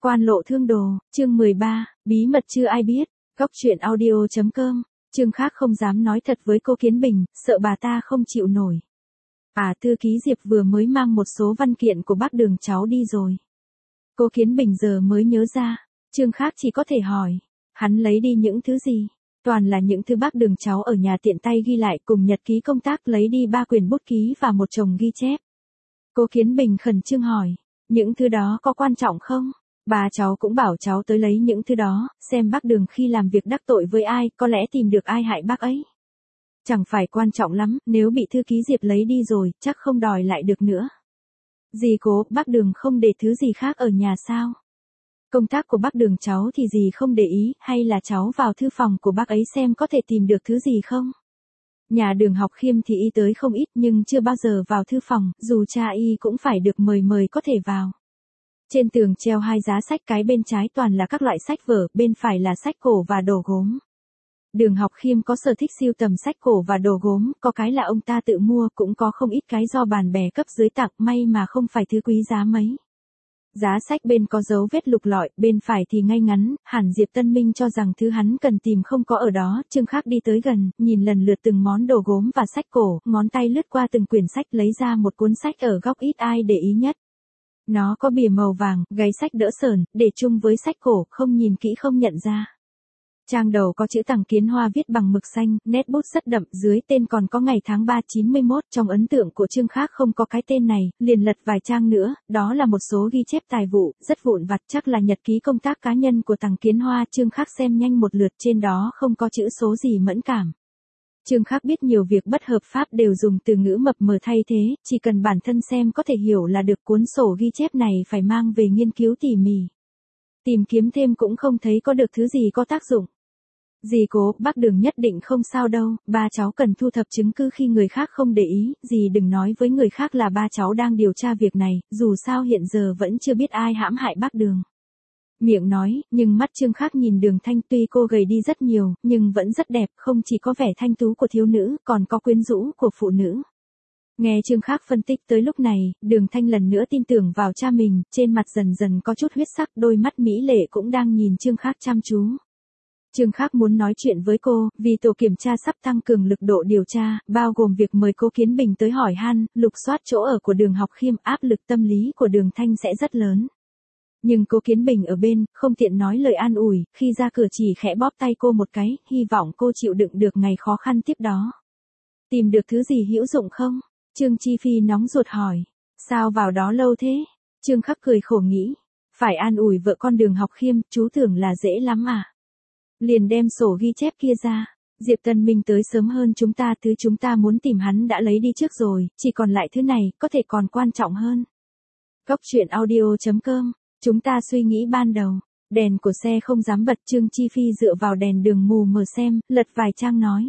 Quan lộ thương đồ, chương 13, bí mật chưa ai biết, góc truyện audio.com, chương khác không dám nói thật với cô Kiến Bình, sợ bà ta không chịu nổi. Thư ký Diệp vừa mới mang một số văn kiện của bác Đường cháu đi rồi. Cô Kiến Bình giờ mới nhớ ra, chương khác chỉ có thể hỏi, hắn lấy đi những thứ gì? Toàn là những thứ bác Đường cháu ở nhà tiện tay ghi lại cùng nhật ký công tác, lấy đi 3 quyển bút ký và một chồng ghi chép. Cô Kiến Bình khẩn trương hỏi, những thứ đó có quan trọng không? Bà cháu cũng bảo cháu tới lấy những thứ đó, xem bác Đường khi làm việc đắc tội với ai, có lẽ tìm được ai hại bác ấy. Chẳng phải quan trọng lắm, nếu bị thư ký Diệp lấy đi rồi, chắc không đòi lại được nữa. Dì cố, bác Đường không để thứ gì khác ở nhà sao? Công tác của bác Đường cháu thì dì không để ý, hay là cháu vào thư phòng của bác ấy xem có thể tìm được thứ gì không? Nhà Đường Học Khiêm thì y tới không ít nhưng chưa bao giờ vào thư phòng, dù cha y cũng phải được mời có thể vào. Trên tường treo 2 giá sách, cái bên trái toàn là các loại sách vở, bên phải là sách cổ và đồ gốm. Đường Học Khiêm có sở thích sưu tầm sách cổ và đồ gốm, có cái là ông ta tự mua, cũng có không ít cái do bạn bè cấp dưới tặng, may mà không phải thứ quý giá mấy. Giá sách bên có dấu vết lục lọi, bên phải thì ngay ngắn, hẳn Diệp Tân Minh cho rằng thứ hắn cần tìm không có ở đó. Trương Khác đi tới gần, nhìn lần lượt từng món đồ gốm và sách cổ, ngón tay lướt qua từng quyển sách, lấy ra một cuốn sách ở góc ít ai để ý nhất. Nó có bìa màu vàng, gáy sách đỡ sờn, để chung với sách cổ, không nhìn kỹ không nhận ra. Trang đầu có chữ Tằng Kiến Hoa viết bằng mực xanh, nét bút rất đậm, dưới tên còn có ngày tháng 3 91, trong ấn tượng của Trương Khác không có cái tên này, liền lật vài trang nữa, đó là một số ghi chép tài vụ, rất vụn vặt, chắc là nhật ký công tác cá nhân của Tằng Kiến Hoa. Trương Khác xem nhanh một lượt, trên đó không có chữ số gì mẫn cảm. Trương Khác biết nhiều việc bất hợp pháp đều dùng từ ngữ mập mờ thay thế, chỉ cần bản thân xem có thể hiểu là được. Cuốn sổ ghi chép này phải mang về nghiên cứu tỉ mỉ. Tìm kiếm thêm cũng không thấy có được thứ gì có tác dụng. Dì cố, bác Đường nhất định không sao đâu, ba cháu cần thu thập chứng cứ khi người khác không để ý, dì đừng nói với người khác là ba cháu đang điều tra việc này, dù sao hiện giờ vẫn chưa biết ai hãm hại bác Đường. Miệng nói, nhưng mắt Trương Khác nhìn Đường Thanh, tuy cô gầy đi rất nhiều, nhưng vẫn rất đẹp, không chỉ có vẻ thanh tú của thiếu nữ, còn có quyến rũ của phụ nữ. Nghe Trương Khác phân tích tới lúc này, Đường Thanh lần nữa tin tưởng vào cha mình, trên mặt dần dần có chút huyết sắc, đôi mắt mỹ lệ cũng đang nhìn Trương Khác chăm chú. Trương Khác muốn nói chuyện với cô, vì tổ kiểm tra sắp tăng cường lực độ điều tra, bao gồm việc mời cô Kiến Bình tới hỏi han, lục soát chỗ ở của Đường Học Khiêm, áp lực tâm lý của Đường Thanh sẽ rất lớn. Nhưng cô Kiến Bình ở bên, không tiện nói lời an ủi, khi ra cửa chỉ khẽ bóp tay cô một cái, hy vọng cô chịu đựng được ngày khó khăn tiếp đó. Tìm được thứ gì hữu dụng không? Trương Chi Phi nóng ruột hỏi. Sao vào đó lâu thế? Trương Khác cười khổ nghĩ. Phải an ủi vợ con Đường Học Khiêm, chú tưởng là dễ lắm à? Liền đem sổ ghi chép kia ra. Diệp Tân Minh tới sớm hơn chúng ta, thứ chúng ta muốn tìm hắn đã lấy đi trước rồi, chỉ còn lại thứ này, có thể còn quan trọng hơn. Góc truyện audio.com, chúng ta suy nghĩ ban đầu. Đèn của xe không dám bật, Trương Chi Phi dựa vào đèn đường mù mờ xem, lật vài trang nói.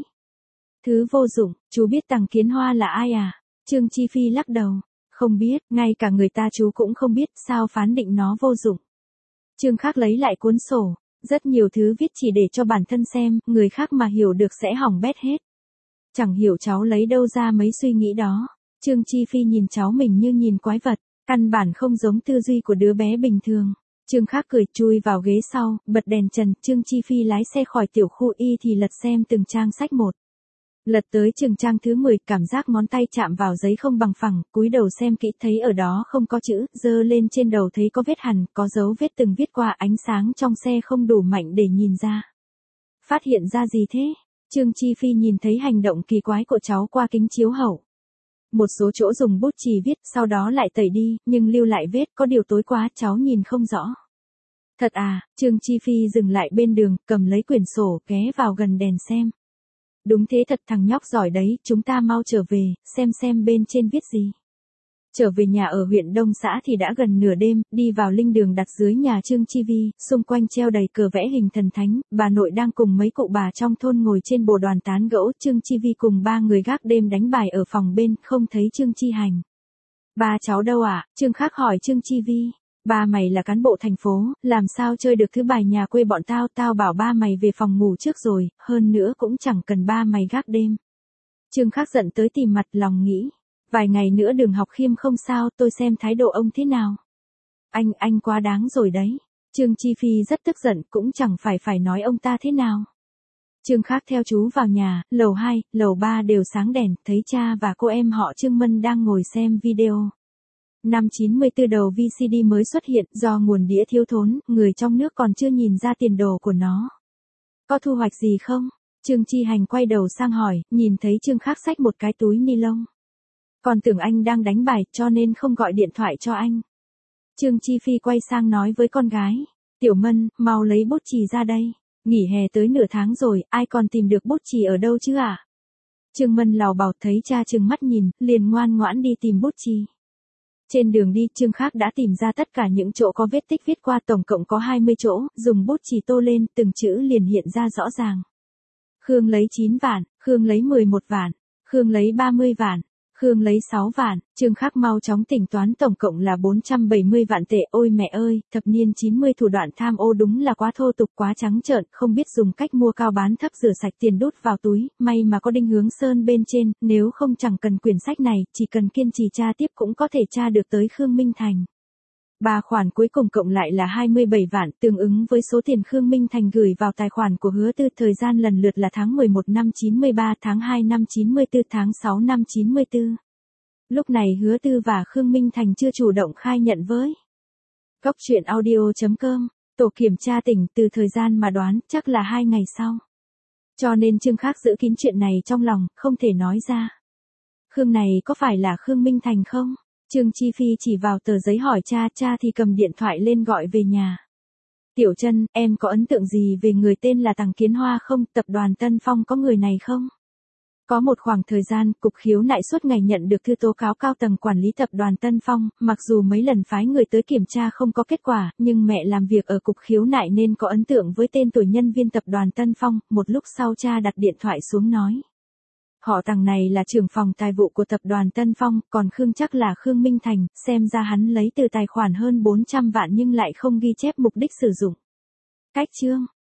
Thứ vô dụng, chú biết Tằng Kiến Hoa là ai à? Trương Chi Phi lắc đầu. Không biết, ngay cả người ta chú cũng không biết, sao phán định nó vô dụng. Trương Khác lấy lại cuốn sổ. Rất nhiều thứ viết chỉ để cho bản thân xem, người khác mà hiểu được sẽ hỏng bét hết. Chẳng hiểu cháu lấy đâu ra mấy suy nghĩ đó. Trương Chi Phi nhìn cháu mình như nhìn quái vật, căn bản không giống tư duy của đứa bé bình thường. Trương Khác cười, chui vào ghế sau, bật đèn trần, Trương Chi Phi lái xe khỏi tiểu khu y thì lật xem từng trang sách một. Lật tới chừng trang thứ 10, cảm giác ngón tay chạm vào giấy không bằng phẳng, cúi đầu xem kỹ thấy ở đó không có chữ, giơ lên trên đầu thấy có vết hằn, có dấu vết từng viết qua, ánh sáng trong xe không đủ mạnh để nhìn ra. Phát hiện ra gì thế? Trương Chi Phi nhìn thấy hành động kỳ quái của cháu qua kính chiếu hậu. Một số chỗ dùng bút chì viết, sau đó lại tẩy đi, nhưng lưu lại vết, có điều tối quá, cháu nhìn không rõ. Thật à? Trương Chi Phi dừng lại bên đường, cầm lấy quyển sổ, ghé vào gần đèn xem. Đúng thế thật, thằng nhóc giỏi đấy, chúng ta mau trở về, xem bên trên viết gì. Trở về nhà ở huyện Đông xã thì đã gần nửa đêm, đi vào linh đường đặt dưới nhà Trương Chi Vi, xung quanh treo đầy cờ vẽ hình thần thánh, bà nội đang cùng mấy cụ bà trong thôn ngồi trên bồ đoàn tán gẫu, Trương Chi Vi cùng 3 người gác đêm đánh bài ở phòng bên, không thấy Trương Chi Hành. Ba cháu đâu ạ? Trương Khác hỏi Trương Chi Vi. Ba mày là cán bộ thành phố, làm sao chơi được thứ bài nhà quê bọn tao, tao bảo ba mày về phòng ngủ trước rồi, hơn nữa cũng chẳng cần ba mày gác đêm. Trương Khác giận tới tìm mặt, lòng nghĩ. Vài ngày nữa Đường Học Khiêm không sao, tôi xem thái độ ông thế nào. Anh quá đáng rồi đấy. Trương Chi Phi rất tức giận, cũng chẳng phải nói ông ta thế nào. Trương Khác theo chú vào nhà, lầu 2, lầu 3 đều sáng đèn, thấy cha và cô em họ Trương Mân đang ngồi xem video. Năm 94 đầu VCD mới xuất hiện, do nguồn đĩa thiếu thốn, người trong nước còn chưa nhìn ra tiền đồ của nó. Có thu hoạch gì không? Trương Chi Hành quay đầu sang hỏi, nhìn thấy Trương Khác xách một cái túi ni lông. Còn tưởng anh đang đánh bài, cho nên không gọi điện thoại cho anh. Trương Chi Phi quay sang nói với con gái, Tiểu Mân, mau lấy bút chì ra đây. Nghỉ hè tới nửa tháng rồi, ai còn tìm được bút chì ở đâu chứ à? Trương Mân lào bảo thấy cha trừng mắt nhìn, liền ngoan ngoãn đi tìm bút chì. Trên đường đi, Trương Khác đã tìm ra tất cả những chỗ có vết tích viết qua, tổng cộng có 20 chỗ, dùng bút chì tô lên, từng chữ liền hiện ra rõ ràng. Khương lấy 9 vạn, Khương lấy 11 vạn, Khương lấy 30 vạn, Khương lấy 6 vạn, Trương Khác mau chóng tính toán tổng cộng là 470 vạn tệ. Ôi mẹ ơi, thập niên 90 thủ đoạn tham ô đúng là quá thô tục, quá trắng trợn, không biết dùng cách mua cao bán thấp, rửa sạch tiền đút vào túi, may mà có Đinh Hướng Sơn bên trên, nếu không chẳng cần quyển sách này, chỉ cần kiên trì tra tiếp cũng có thể tra được tới Khương Minh Thành. 3 khoản cuối cùng cộng lại là 27 vạn, tương ứng với số tiền Khương Minh Thành gửi vào tài khoản của Hứa Tư, thời gian lần lượt là tháng 11 năm 93, tháng 2 năm 94, tháng 6 năm 94. Lúc này Hứa Tư và Khương Minh Thành chưa chủ động khai nhận với Góc Chuyện Audio.com. Tổ kiểm tra tỉnh, từ thời gian mà đoán, chắc là 2 ngày sau. Cho nên Trương Khác giữ kín chuyện này trong lòng, không thể nói ra. Khương này có phải là Khương Minh Thành không? Trương Chi Phi chỉ vào tờ giấy hỏi cha thì cầm điện thoại lên gọi về nhà. Tiểu Trân, em có ấn tượng gì về người tên là Tằng Kiến Hoa không? Tập đoàn Tân Phong có người này không? Có một khoảng thời gian, Cục Khiếu nại suốt ngày nhận được thư tố cáo cao tầng quản lý tập đoàn Tân Phong, mặc dù mấy lần phái người tới kiểm tra không có kết quả, nhưng mẹ làm việc ở Cục Khiếu nại nên có ấn tượng với tên tuổi nhân viên tập đoàn Tân Phong. Một lúc sau cha đặt điện thoại xuống nói. Họ Tằng này là trưởng phòng tài vụ của tập đoàn Tân Phong, còn Khương chắc là Khương Minh Thành, xem ra hắn lấy từ tài khoản hơn 400 vạn nhưng lại không ghi chép mục đích sử dụng. Cách chương